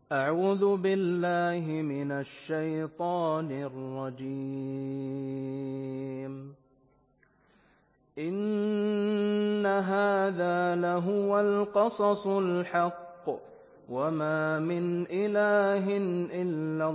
أعوذ بالله من الشيطان الرجيم. إن هذا لهو القصص الحق وما من إله إلا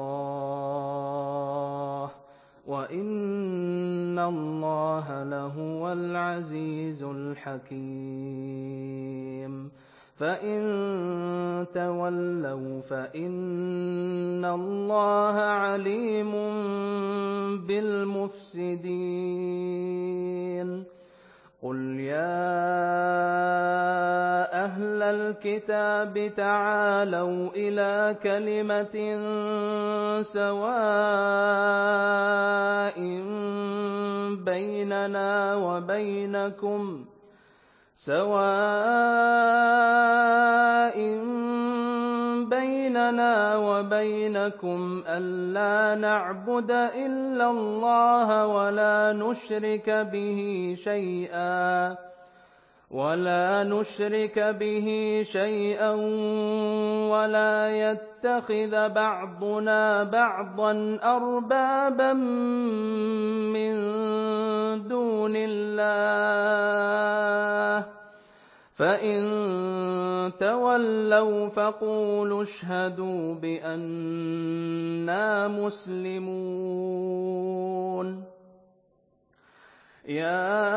الله وإن الله لهو العزيز الحكيم. فإن تولوا فإن الله عليم بالمفسدين. قل يا أهل الكتاب تعالوا إلى كلمة سواء بيننا وبينكم ألا نعبد إلا الله ولا نشرك به شيئا ولا يتخذ بعضنا بعضا أربابا من دون الله. فإن تولوا فقولوا اشهدوا بأننا مسلمون. يا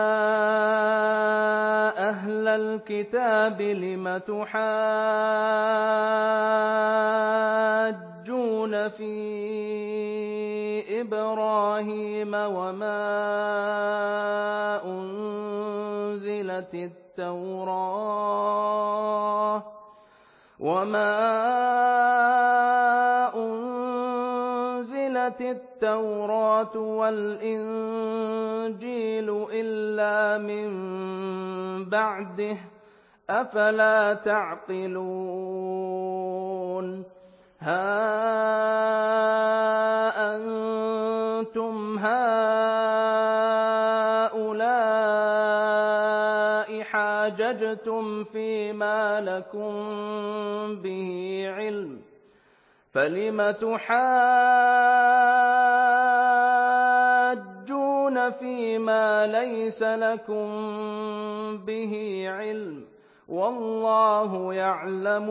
أهل الكتاب لم تحاجون في إبراهيم وما أنزلت التوراة والإنجيل إلا من بعده أفلا تعقلون. ها أنتم هؤلاء حاججتم فيما لكم به علم فلم تحاجون فيما ليس لكم به علم والله يعلم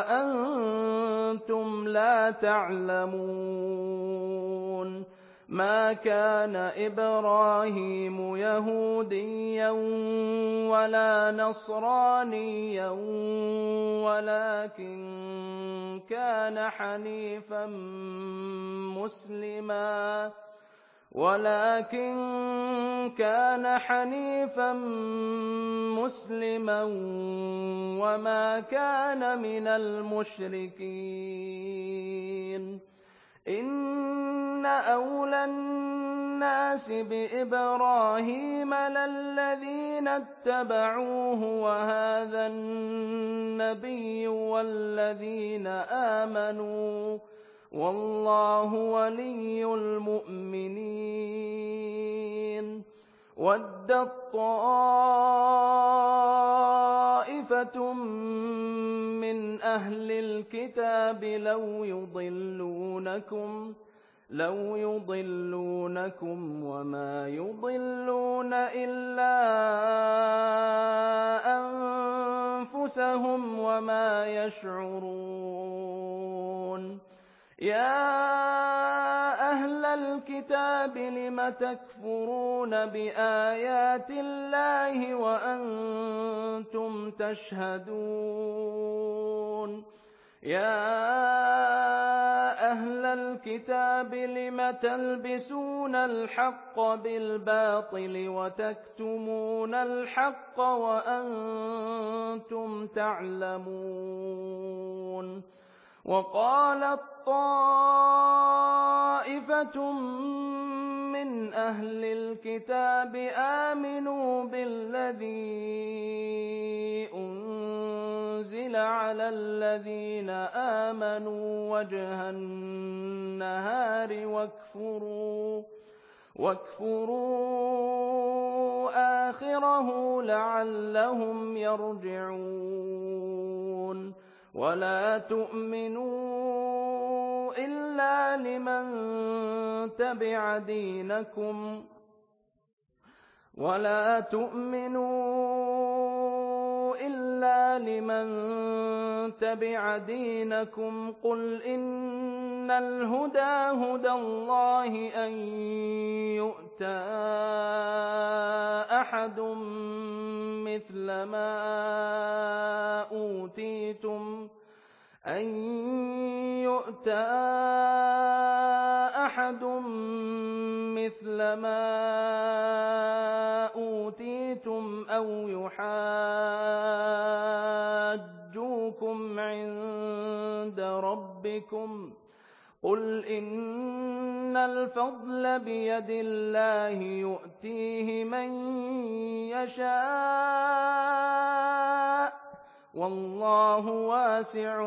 وأنتم لا تعلمون. ما كان إبراهيم يهوديا ولا نصرانيا ولكن كان حنيفا مسلما وما كان من المشركين. إن أولى الناس بإبراهيم للذين اتبعوه وهذا النبي والذين آمنوا والله ولي المؤمنين. ودت طائفة من أهل الكتاب لو يضلونكم وما يضلون إلا أنفسهم وما يشعرون. يا أهل الكتاب لم تكفرون بآيات الله وأنتم تشهدون. يا أهل الكتاب لم تلبسون الحق بالباطل وتكتمون الحق وأنتم تعلمون. وقالت طائفة من أهل الكتاب آمنوا بالذي أنزل على الذين آمنوا وجه النهار واكفروا آخره لعلهم يرجعون. ولا تؤمنوا إلا لمن تبع دينكم قل إن الهدى هدى الله أن يؤتى أحد مثل ما أوتيتم أو يحاجوكم عند ربكم قل إن الفضل بيد الله يؤتيه من يشاء والله واسع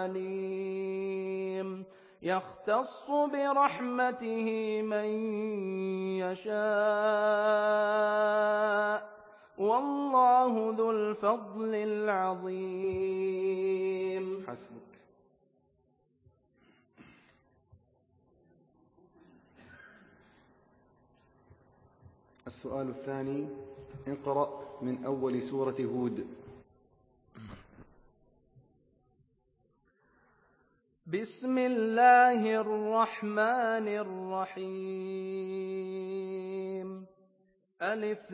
عليم يختص برحمته من يشاء والله ذو الفضل العظيم. حسبك. السؤال الثاني: اقرأ من أول سورة هود. بسم الله الرحمن الرحيم. ألف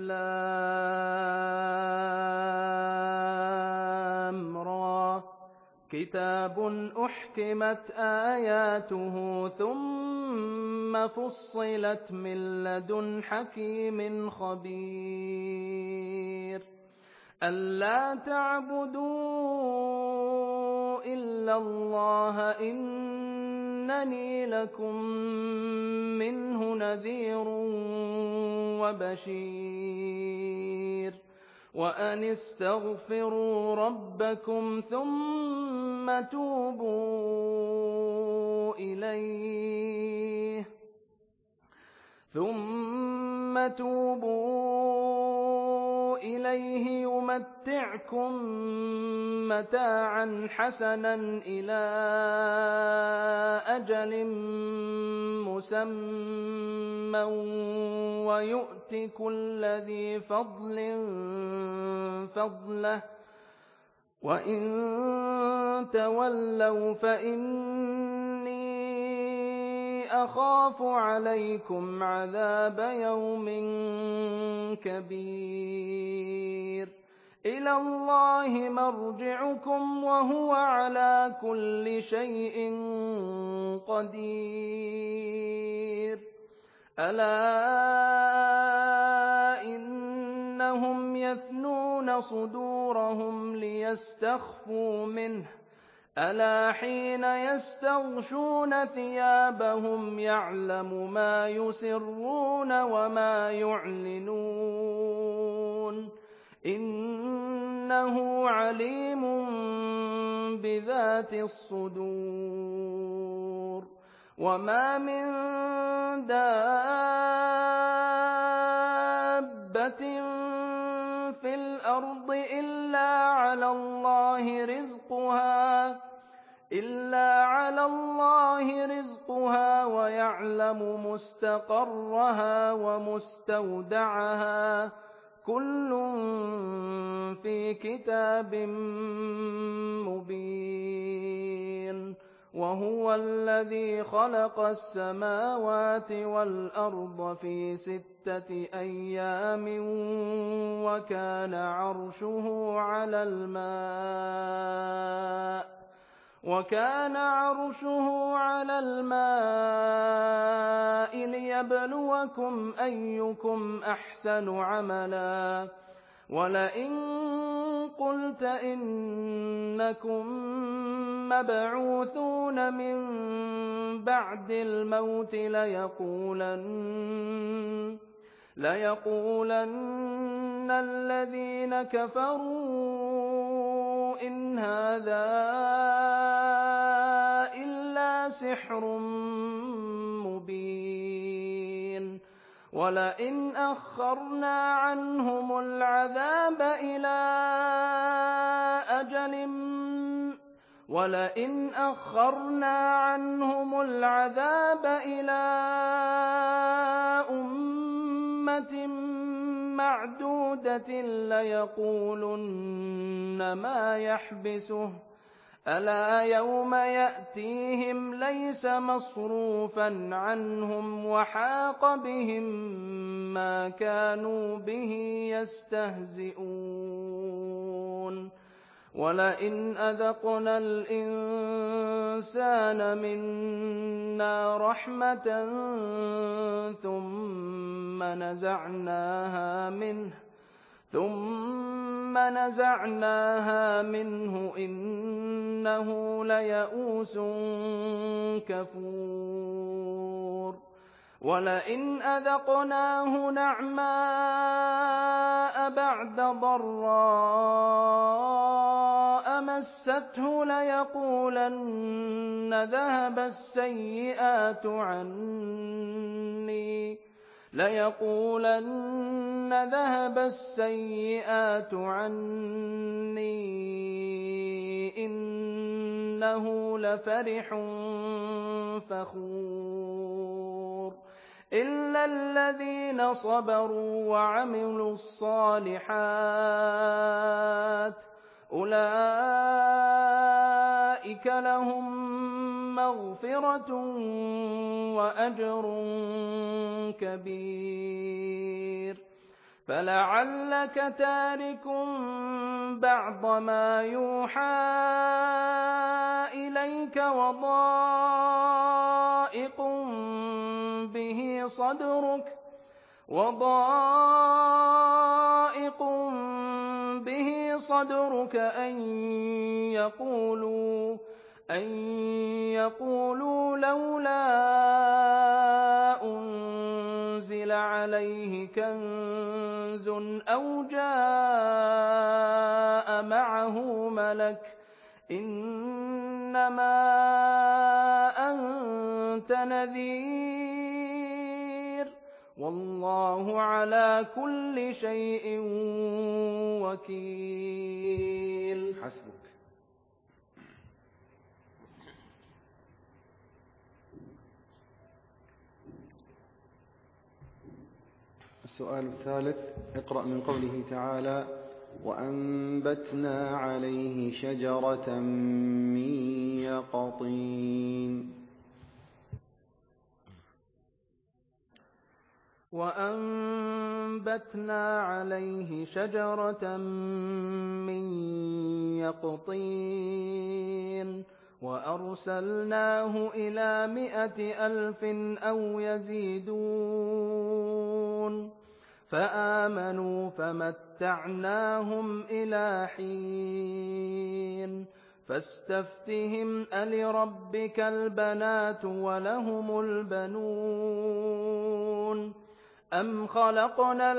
لام را كتاب أحكمت آياته ثم فصلت من لدن حكيم خبير ألا تعبدوا إلا الله إنني لكم منه نذير وبشير وأن استغفروا ربكم ثم توبوا إليه يمتعكم متاعا حسنا إلى أجل مسمى ويؤت كل ذي فضل فضله وإن تولوا فإني أخاف عليكم عذاب يوم كبير إلى الله مرجعكم وهو على كل شيء قدير ألا إنهم يثنون صدورهم ليستخفوا منه ألا حين يستغشون ثيابهم يعلم ما يسرون وما يعلنون إنه عليم بذات الصدور وما من دابة في الأرض إلا على الله رزقها ويعلم مستقرها ومستودعها كل في كتاب مبين وهو الذي خلق السماوات والأرض في 6 أيام وكان عرشه على الماء ليبلوكم أيكم أحسن عملا ولئن قلت إنكم مبعوثون من بعد الموت ليقولن الذين كفروا إن هذا إلا سحر مبين ولئن أخرنا عنهم العذاب إلى أجل ولئن أخرنا عنهم العذاب إلى أمة معدودة ليقولن ما يحبسه ألا يوم يأتيهم ليس مصروفا عنهم وحاق بهم ما كانوا به يستهزئون ولئن أذقنا الإنسان منا رحمة ثم نزعناها منه إنه ليئوس كفور ولئن أذقناه نعماء بعد ضراء مسته ليقولن ذهب السيئات عني إنه لفرح فخور إلا الذين صبروا وعملوا الصالحات أولئك لهم مغفرة وأجر كبير فلعلك تارك بعض ما يوحى إليك وضائق به صدرك أن يقولوا لولا أنزل عليه كنز أو جاء معه ملك إنما أنت نذير والله على كل شيء وكيل. حسبك. السؤال الثالث: اقرأ من قوله تعالى: وأنبتنا عليه شجرة من يقطين. وأنبتنا عليه شجرة من يقطين وأرسلناه إلى 100,000 أو يزيدون فآمنوا فمتعناهم إلى حين فاستفتهم ألربك البنات ولهم البنون أم خلقنا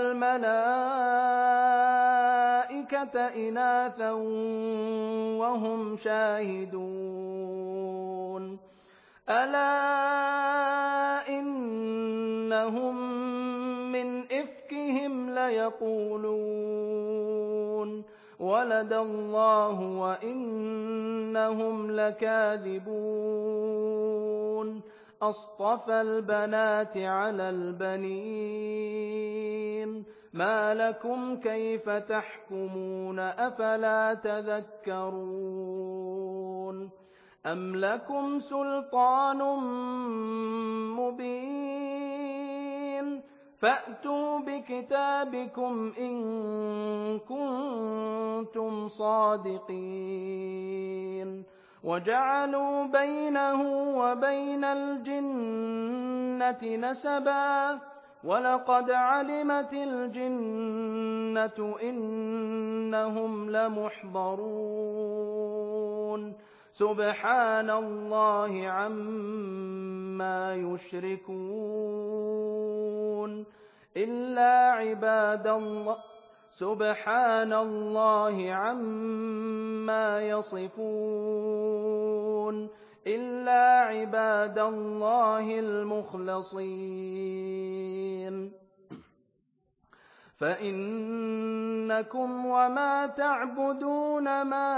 الملائكة إناثا وهم شاهدون ألا إنهم من إفكهم ليقولون ولد الله وإنهم لكاذبون أصطفى البنات على البنين ما لكم كيف تحكمون أفلا تذكرون أم لكم سلطان مبين فأتوا بكتابكم إن كنتم صادقين وجعلوا بينه وبين الجنة نسبا ولقد علمت الجنة إنهم لمحضرون سبحان الله عما يشركون سبحان الله عما يصفون إلا عباد الله المخلصين فإنكم وما تعبدون ما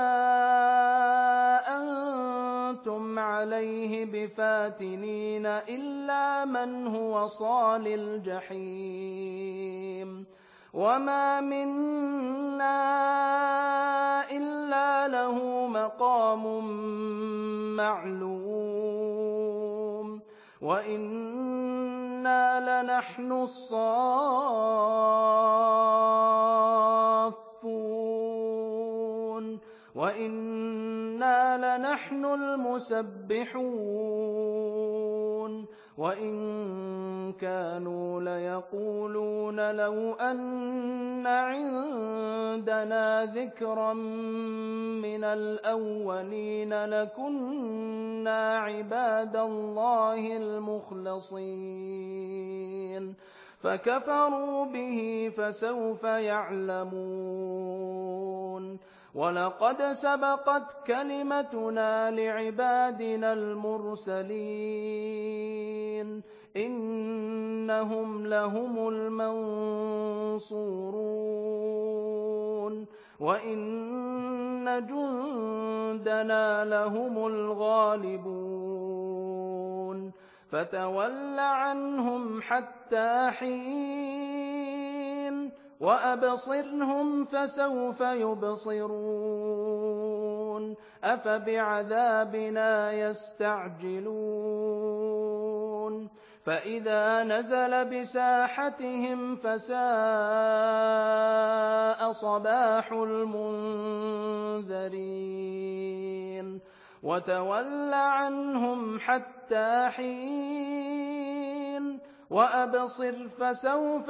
أنتم عليه بفاتنين إلا من هو صال الجحيم وما منا إلا له مقام معلوم وإنا لنحن الصافون وإنا لنحن المسبحون وإن كانوا ليقولون لو أن عندنا ذكرا من الأولين لكنا عباد الله المخلصين فكفروا به فسوف يعلمون ولقد سبقت كلمتنا لعبادنا المرسلين إنهم لهم المنصورون وإن جندنا لهم الغالبون فتول عنهم حتى حين وأبصرهم فسوف يبصرون أفبعذابنا يستعجلون فإذا نزل بساحتهم فساء صباح المنذرين وتول عنهم حتى حين وأبصر فسوف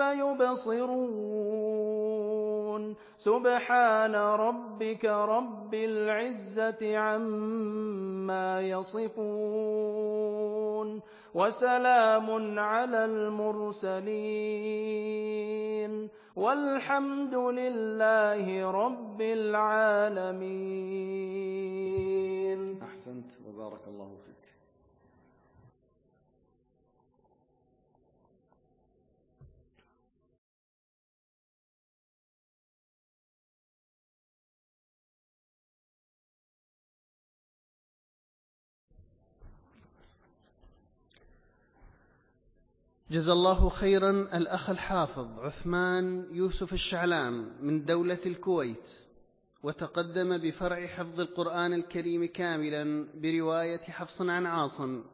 يبصرون سبحان ربك رب العزة عما يصفون وسلام على المرسلين والحمد لله رب العالمين. أحسنت وبارك الله فيك. جزا الله خيرا الأخ الحافظ عثمان يوسف الشعلام من دولة الكويت، وتقدم بفرع حفظ القرآن الكريم كاملا برواية حفص عن عاصم